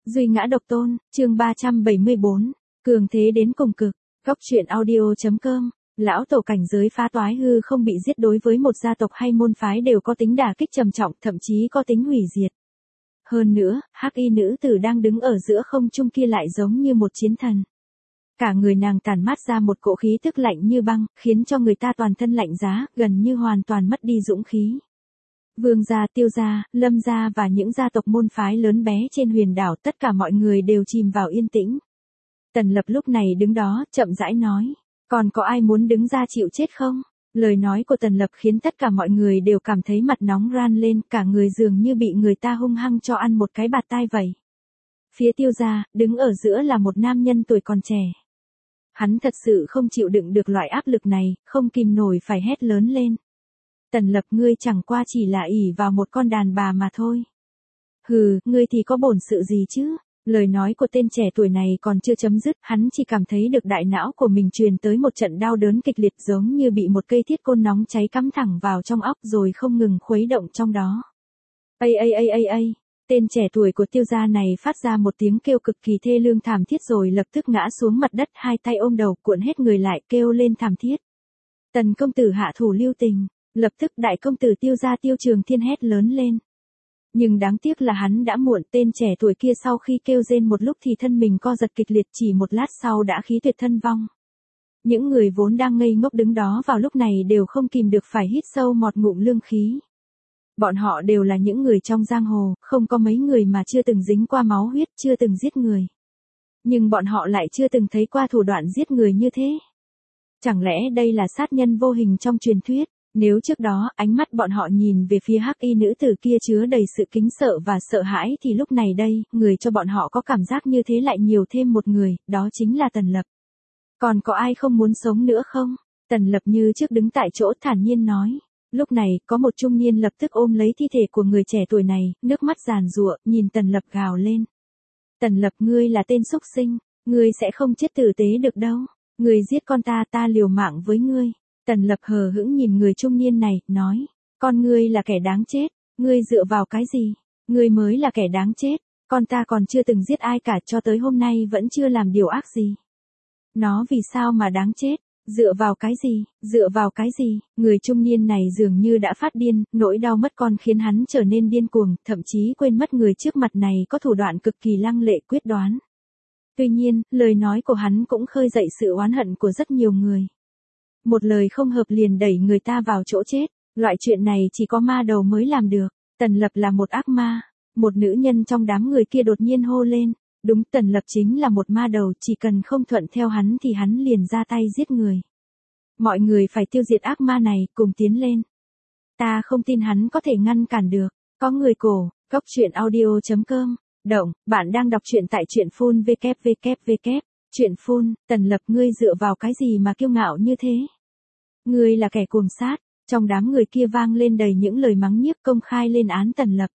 Duy ngã độc tôn, chương 374, cường thế đến cùng cực, góc truyện audio.com, lão tổ cảnh giới phá toái hư không bị giết đối với một gia tộc hay môn phái đều có tính đả kích trầm trọng, thậm chí có tính hủy diệt. Hơn nữa, hắc y nữ tử đang đứng ở giữa không trung kia lại giống như một chiến thần. Cả người nàng tản mát ra một cỗ khí tức lạnh như băng, khiến cho người ta toàn thân lạnh giá, gần như hoàn toàn mất đi dũng khí. Vương gia, Tiêu gia, Lâm gia và những gia tộc môn phái lớn bé trên huyền đảo, tất cả mọi người đều chìm vào yên tĩnh. Tần Lập lúc này đứng đó, chậm rãi nói, còn có ai muốn đứng ra chịu chết không? Lời nói của Tần Lập khiến tất cả mọi người đều cảm thấy mặt nóng ran lên, cả người dường như bị người ta hung hăng cho ăn một cái bạt tai vậy. Phía Tiêu gia, đứng ở giữa là một nam nhân tuổi còn trẻ. Hắn thật sự không chịu đựng được loại áp lực này, không kìm nổi phải hét lớn lên. Tần Lập, ngươi chẳng qua chỉ là ỷ vào một con đàn bà mà thôi. Hừ, ngươi thì có bổn sự gì chứ? Lời nói của tên trẻ tuổi này còn chưa chấm dứt, hắn chỉ cảm thấy được đại não của mình truyền tới một trận đau đớn kịch liệt, giống như bị một cây thiết côn nóng cháy cắm thẳng vào trong óc rồi không ngừng khuấy động trong đó. Ây, tên trẻ tuổi của Tiêu gia này phát ra một tiếng kêu cực kỳ thê lương thảm thiết rồi lập tức ngã xuống mặt đất, hai tay ôm đầu cuộn hết người lại kêu lên thảm thiết. Tần công tử hạ thủ lưu tình. Lập tức đại công tử Tiêu gia Tiêu Trường Thiên hét lớn lên. Nhưng đáng tiếc là hắn đã muộn, tên trẻ tuổi kia sau khi kêu rên một lúc thì thân mình co giật kịch liệt, chỉ một lát sau đã khí tuyệt thân vong. Những người vốn đang ngây ngốc đứng đó vào lúc này đều không kìm được phải hít sâu một ngụm lương khí. Bọn họ đều là những người trong giang hồ, không có mấy người mà chưa từng dính qua máu huyết, chưa từng giết người. Nhưng bọn họ lại chưa từng thấy qua thủ đoạn giết người như thế. Chẳng lẽ đây là sát nhân vô hình trong truyền thuyết? Nếu trước đó ánh mắt bọn họ nhìn về phía hắc y nữ tử kia chứa đầy sự kính sợ và sợ hãi thì lúc này đây, người cho bọn họ có cảm giác như thế lại nhiều thêm một người, đó chính là Tần Lập. Còn có ai không muốn sống nữa không? Tần Lập như trước đứng tại chỗ thản nhiên nói. Lúc này, có một trung niên lập tức ôm lấy thi thể của người trẻ tuổi này, nước mắt giàn giụa, nhìn Tần Lập gào lên. Tần Lập, ngươi là tên xúc sinh, ngươi sẽ không chết tử tế được đâu. Ngươi giết con ta liều mạng với ngươi. Tần Lập hờ hững nhìn người trung niên này, nói, con ngươi là kẻ đáng chết, ngươi dựa vào cái gì, ngươi mới là kẻ đáng chết, con ta còn chưa từng giết ai cả, cho tới hôm nay vẫn chưa làm điều ác gì. Nó vì sao mà đáng chết, dựa vào cái gì, người trung niên này dường như đã phát điên, nỗi đau mất con khiến hắn trở nên điên cuồng, thậm chí quên mất người trước mặt này có thủ đoạn cực kỳ lăng lệ quyết đoán. Tuy nhiên, lời nói của hắn cũng khơi dậy sự oán hận của rất nhiều người. Một lời không hợp liền đẩy người ta vào chỗ chết, loại chuyện này chỉ có ma đầu mới làm được. Tần Lập là một ác ma. Một nữ nhân trong đám người kia đột nhiên hô lên, đúng, Tần Lập chính là một ma đầu, chỉ cần không thuận theo hắn thì hắn liền ra tay giết người. Mọi người phải tiêu diệt ác ma này, cùng tiến lên. Ta không tin hắn có thể ngăn cản được. Có người cổ, góc truyện audio.com, động, bạn đang đọc truyện tại truyện phun www. Chuyện phun, Tần Lập, ngươi dựa vào cái gì mà kiêu ngạo như thế? Ngươi là kẻ cuồng sát. Trong đám người kia vang lên đầy những lời mắng nhiếc công khai lên án Tần Lập.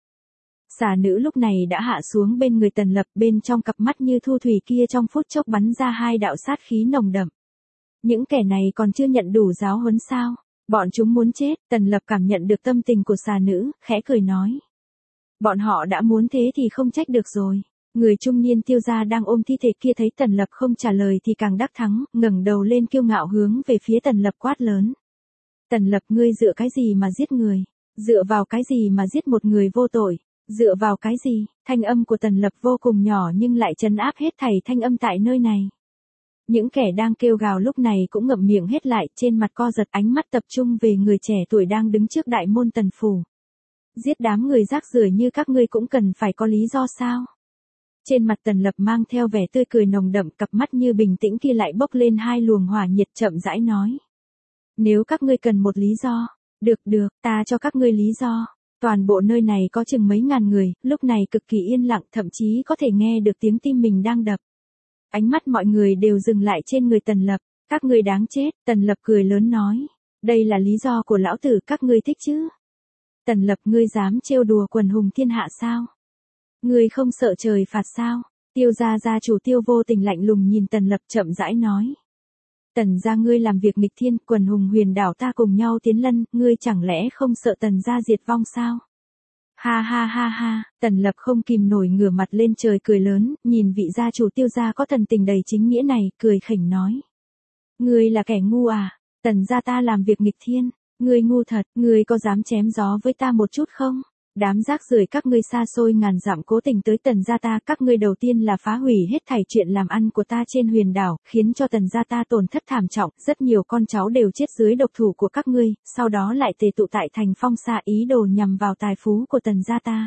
Xà nữ lúc này đã hạ xuống bên người Tần Lập, bên trong cặp mắt như thu thủy kia trong phút chốc bắn ra hai đạo sát khí nồng đậm. Những kẻ này còn chưa nhận đủ giáo huấn sao? Bọn chúng muốn chết. Tần Lập cảm nhận được tâm tình của xà nữ, khẽ cười nói. Bọn họ đã muốn thế thì không trách được rồi. Người trung niên Tiêu gia đang ôm thi thể kia thấy Tần Lập không trả lời thì càng đắc thắng, ngẩng đầu lên kiêu ngạo hướng về phía Tần Lập quát lớn. Tần Lập, ngươi dựa cái gì mà giết người? Dựa vào cái gì mà giết một người vô tội? Dựa vào cái gì? Thanh âm của Tần Lập vô cùng nhỏ nhưng lại trấn áp hết thảy thanh âm tại nơi này. Những kẻ đang kêu gào lúc này cũng ngậm miệng hết lại, trên mặt co giật, ánh mắt tập trung về người trẻ tuổi đang đứng trước đại môn Tần phủ. Giết đám người rác rưởi như các ngươi cũng cần phải có lý do sao? Trên mặt Tần Lập mang theo vẻ tươi cười nồng đậm, cặp mắt như bình tĩnh kia lại bốc lên hai luồng hỏa nhiệt, chậm rãi nói. Nếu các ngươi cần một lý do, được, ta cho các ngươi lý do. Toàn bộ nơi này có chừng mấy ngàn người, lúc này cực kỳ yên lặng, thậm chí có thể nghe được tiếng tim mình đang đập. Ánh mắt mọi người đều dừng lại trên người Tần Lập. Các ngươi đáng chết. Tần Lập cười lớn nói. Đây là lý do của lão tử, các ngươi thích chứ? Tần Lập, ngươi dám trêu đùa quần hùng thiên hạ sao? Ngươi không sợ trời phạt sao? Tiêu gia gia chủ Tiêu Vô Tình lạnh lùng nhìn Tần Lập, chậm rãi nói. Tần gia ngươi làm việc nghịch thiên, quần hùng huyền đảo ta cùng nhau tiến lân, ngươi chẳng lẽ không sợ Tần gia diệt vong sao? Ha ha ha ha, Tần Lập không kìm nổi ngửa mặt lên trời cười lớn, nhìn vị gia chủ Tiêu gia có thần tình đầy chính nghĩa này, cười khỉnh nói. Ngươi là kẻ ngu à, Tần gia ta làm việc nghịch thiên, ngươi ngu thật, ngươi có dám chém gió với ta một chút không? Đám rác rưởi các ngươi xa xôi ngàn dặm cố tình tới Tần gia ta, các ngươi đầu tiên là phá hủy hết thảy chuyện làm ăn của ta trên huyền đảo, khiến cho Tần gia ta tổn thất thảm trọng, rất nhiều con cháu đều chết dưới độc thủ của các ngươi, sau đó lại tề tụ tại thành Phong Sa ý đồ nhằm vào tài phú của Tần gia ta.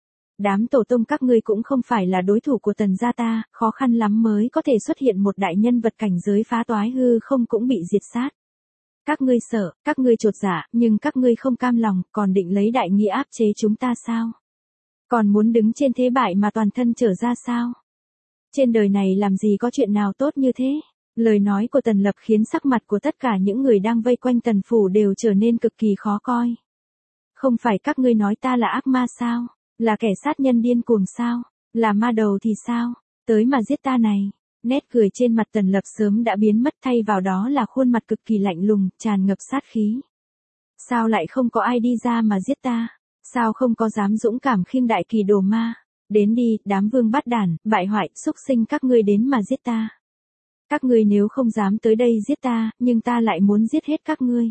Đám tổ tông các ngươi cũng không phải là đối thủ của Tần gia ta, khó khăn lắm mới có thể xuất hiện một đại nhân vật cảnh giới phá toái hư không cũng bị diệt sát. Các ngươi sợ, các ngươi chột dạ, nhưng các ngươi không cam lòng, còn định lấy đại nghĩa áp chế chúng ta sao? Còn muốn đứng trên thế bại mà toàn thân trở ra sao? Trên đời này làm gì có chuyện nào tốt như thế? Lời nói của Tần Lập khiến sắc mặt của tất cả những người đang vây quanh Tần phủ đều trở nên cực kỳ khó coi. Không phải các ngươi nói ta là ác ma sao? Là kẻ sát nhân điên cuồng sao? Là ma đầu thì sao? Tới mà giết ta này. Nét cười trên mặt Tần Lập sớm đã biến mất, thay vào đó là khuôn mặt cực kỳ lạnh lùng, tràn ngập sát khí. Sao lại không có ai đi ra mà giết ta? Sao không có dám dũng cảm khiêng đại kỳ đồ ma? Đến đi, đám vương bát đản, bại hoại, xúc sinh các ngươi đến mà giết ta. Các ngươi nếu không dám tới đây giết ta, nhưng ta lại muốn giết hết các ngươi.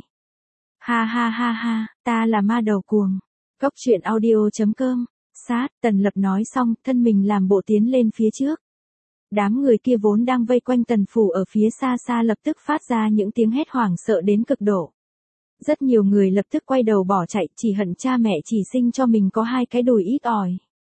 Ha ha ha ha, ta là ma đầu cuồng. Cốc truyện audio.com. Sát, Tần Lập nói xong, thân mình làm bộ tiến lên phía trước. Đám người kia vốn đang vây quanh Tần phủ ở phía xa xa lập tức phát ra những tiếng hét hoảng sợ đến cực độ. Rất nhiều người lập tức quay đầu bỏ chạy, chỉ hận cha mẹ chỉ sinh cho mình có hai cái đùi ít ỏi.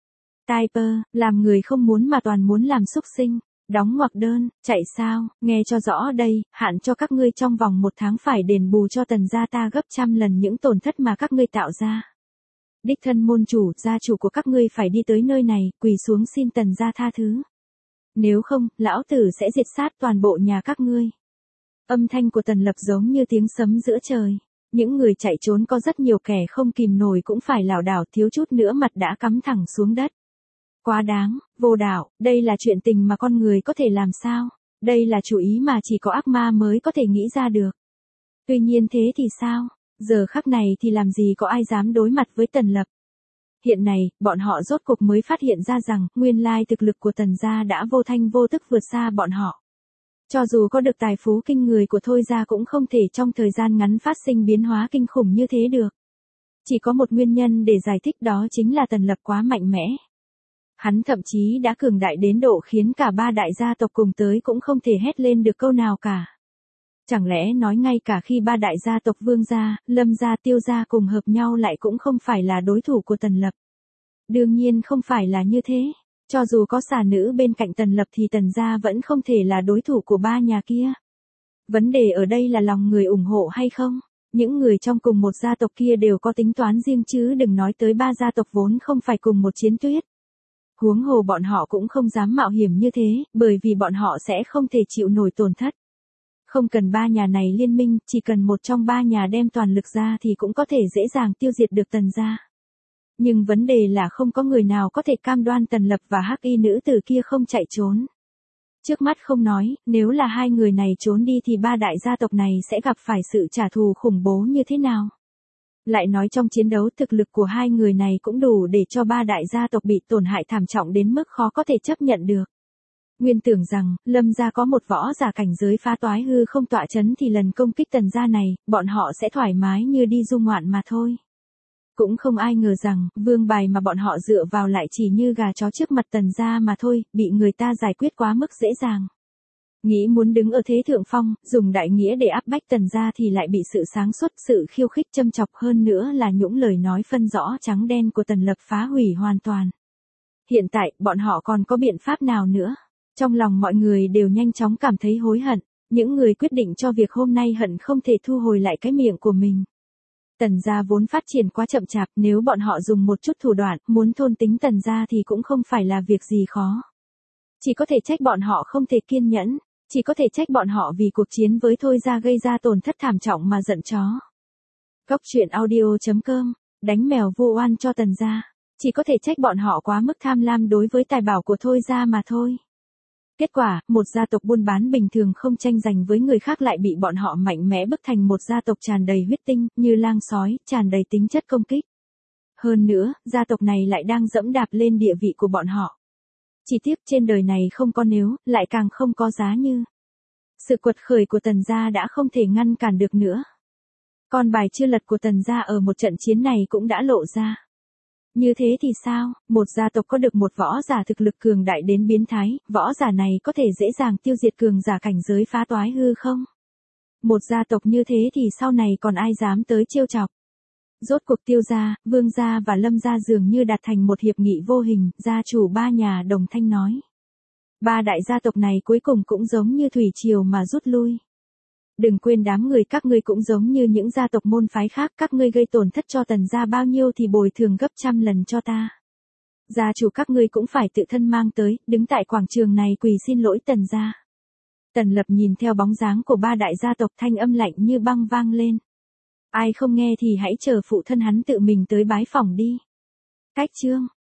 Typer, làm người không muốn mà toàn muốn làm xúc sinh. Đóng ngoặc đơn, chạy sao, nghe cho rõ đây, hạn cho các ngươi trong vòng 1 tháng phải đền bù cho Tần gia ta gấp trăm lần những tổn thất mà các ngươi tạo ra. Đích thân môn chủ, gia chủ của các ngươi phải đi tới nơi này, quỳ xuống xin Tần gia tha thứ. Nếu không, lão tử sẽ diệt sát toàn bộ nhà các ngươi. Âm thanh của Tần Lập giống như tiếng sấm giữa trời. Những người chạy trốn có rất nhiều, kẻ không kìm nổi cũng phải lảo đảo, thiếu chút nữa mặt đã cắm thẳng xuống đất. Quá đáng, vô đạo, đây là chuyện tình mà con người có thể làm sao? Đây là chủ ý mà chỉ có ác ma mới có thể nghĩ ra được. Tuy nhiên thế thì sao? Giờ khắc này thì làm gì có ai dám đối mặt với Tần Lập. Hiện nay, bọn họ rốt cuộc mới phát hiện ra rằng, nguyên lai thực lực của Tần gia đã vô thanh vô tức vượt xa bọn họ. Cho dù có được tài phú kinh người của Thôi gia cũng không thể trong thời gian ngắn phát sinh biến hóa kinh khủng như thế được. Chỉ có một nguyên nhân để giải thích, đó chính là Tần Lập quá mạnh mẽ. Hắn thậm chí đã cường đại đến độ khiến cả 3 đại gia tộc cùng tới cũng không thể hét lên được câu nào cả. Chẳng lẽ nói ngay cả khi 3 đại gia tộc Vương gia, Lâm gia, Tiêu gia cùng hợp nhau lại cũng không phải là đối thủ của Tần Lập? Đương nhiên không phải là như thế. Cho dù có xà nữ bên cạnh Tần Lập thì Tần gia vẫn không thể là đối thủ của 3 nhà kia. Vấn đề ở đây là lòng người ủng hộ hay không? Những người trong cùng một gia tộc kia đều có tính toán riêng chứ đừng nói tới 3 gia tộc vốn không phải cùng một chiến tuyết. Huống hồ bọn họ cũng không dám mạo hiểm như thế, bởi vì bọn họ sẽ không thể chịu nổi tổn thất. Không cần 3 nhà này liên minh, chỉ cần một trong 3 nhà đem toàn lực ra thì cũng có thể dễ dàng tiêu diệt được Tần gia. Nhưng vấn đề là không có người nào có thể cam đoan Tần Lập và hắc y nữ tử kia không chạy trốn. Trước mắt không nói, nếu là 2 người này trốn đi thì 3 đại gia tộc này sẽ gặp phải sự trả thù khủng bố như thế nào? Lại nói trong chiến đấu thực lực của 2 người này cũng đủ để cho 3 đại gia tộc bị tổn hại thảm trọng đến mức khó có thể chấp nhận được. Nguyên tưởng rằng, Lâm gia có một võ giả cảnh giới phá toái hư không tọa chấn thì lần công kích Tần gia này, bọn họ sẽ thoải mái như đi du ngoạn mà thôi. Cũng không ai ngờ rằng, vương bài mà bọn họ dựa vào lại chỉ như gà chó trước mặt Tần gia mà thôi, bị người ta giải quyết quá mức dễ dàng. Nghĩ muốn đứng ở thế thượng phong, dùng đại nghĩa để áp bách Tần gia thì lại bị sự sáng suốt, sự khiêu khích châm chọc, hơn nữa là những lời nói phân rõ trắng đen của Tần Lập phá hủy hoàn toàn. Hiện tại, bọn họ còn có biện pháp nào nữa? Trong lòng mọi người đều nhanh chóng cảm thấy hối hận, những người quyết định cho việc hôm nay hận không thể thu hồi lại cái miệng của mình. Tần gia vốn phát triển quá chậm chạp, nếu bọn họ dùng một chút thủ đoạn, muốn thôn tính Tần gia thì cũng không phải là việc gì khó. Chỉ có thể trách bọn họ không thể kiên nhẫn, chỉ có thể trách bọn họ vì cuộc chiến với Thôi gia gây ra tổn thất thảm trọng mà giận chó. Cốc truyện audio.com, đánh mèo vu oan cho Tần gia, chỉ có thể trách bọn họ quá mức tham lam đối với tài bảo của Thôi gia mà thôi. Kết quả, một gia tộc buôn bán bình thường không tranh giành với người khác lại bị bọn họ mạnh mẽ bức thành một gia tộc tràn đầy huyết tinh, như lang sói, tràn đầy tính chất công kích. Hơn nữa, gia tộc này lại đang dẫm đạp lên địa vị của bọn họ. Chỉ tiếc trên đời này không có nếu, lại càng không có giá như. Sự quật khởi của Tần gia đã không thể ngăn cản được nữa. Con bài chưa lật của Tần gia ở một trận chiến này cũng đã lộ ra. Như thế thì sao, một gia tộc có được một võ giả thực lực cường đại đến biến thái, võ giả này có thể dễ dàng tiêu diệt cường giả cảnh giới phá toái hư không? Một gia tộc như thế thì sau này còn ai dám tới trêu chọc? Rốt cuộc Tiêu gia, Vương gia và Lâm gia dường như đạt thành một hiệp nghị vô hình, gia chủ ba nhà đồng thanh nói. Ba đại gia tộc này cuối cùng cũng giống như thủy triều mà rút lui. Đừng quên đám người các ngươi cũng giống như những gia tộc môn phái khác, các ngươi gây tổn thất cho Tần gia bao nhiêu thì bồi thường gấp trăm lần cho ta. Gia chủ các ngươi cũng phải tự thân mang tới, đứng tại quảng trường này quỳ xin lỗi Tần gia. Tần Lập nhìn theo bóng dáng của ba đại gia tộc, thanh âm lạnh như băng vang lên. Ai không nghe thì hãy chờ phụ thân hắn tự mình tới bái phỏng đi. Cách chương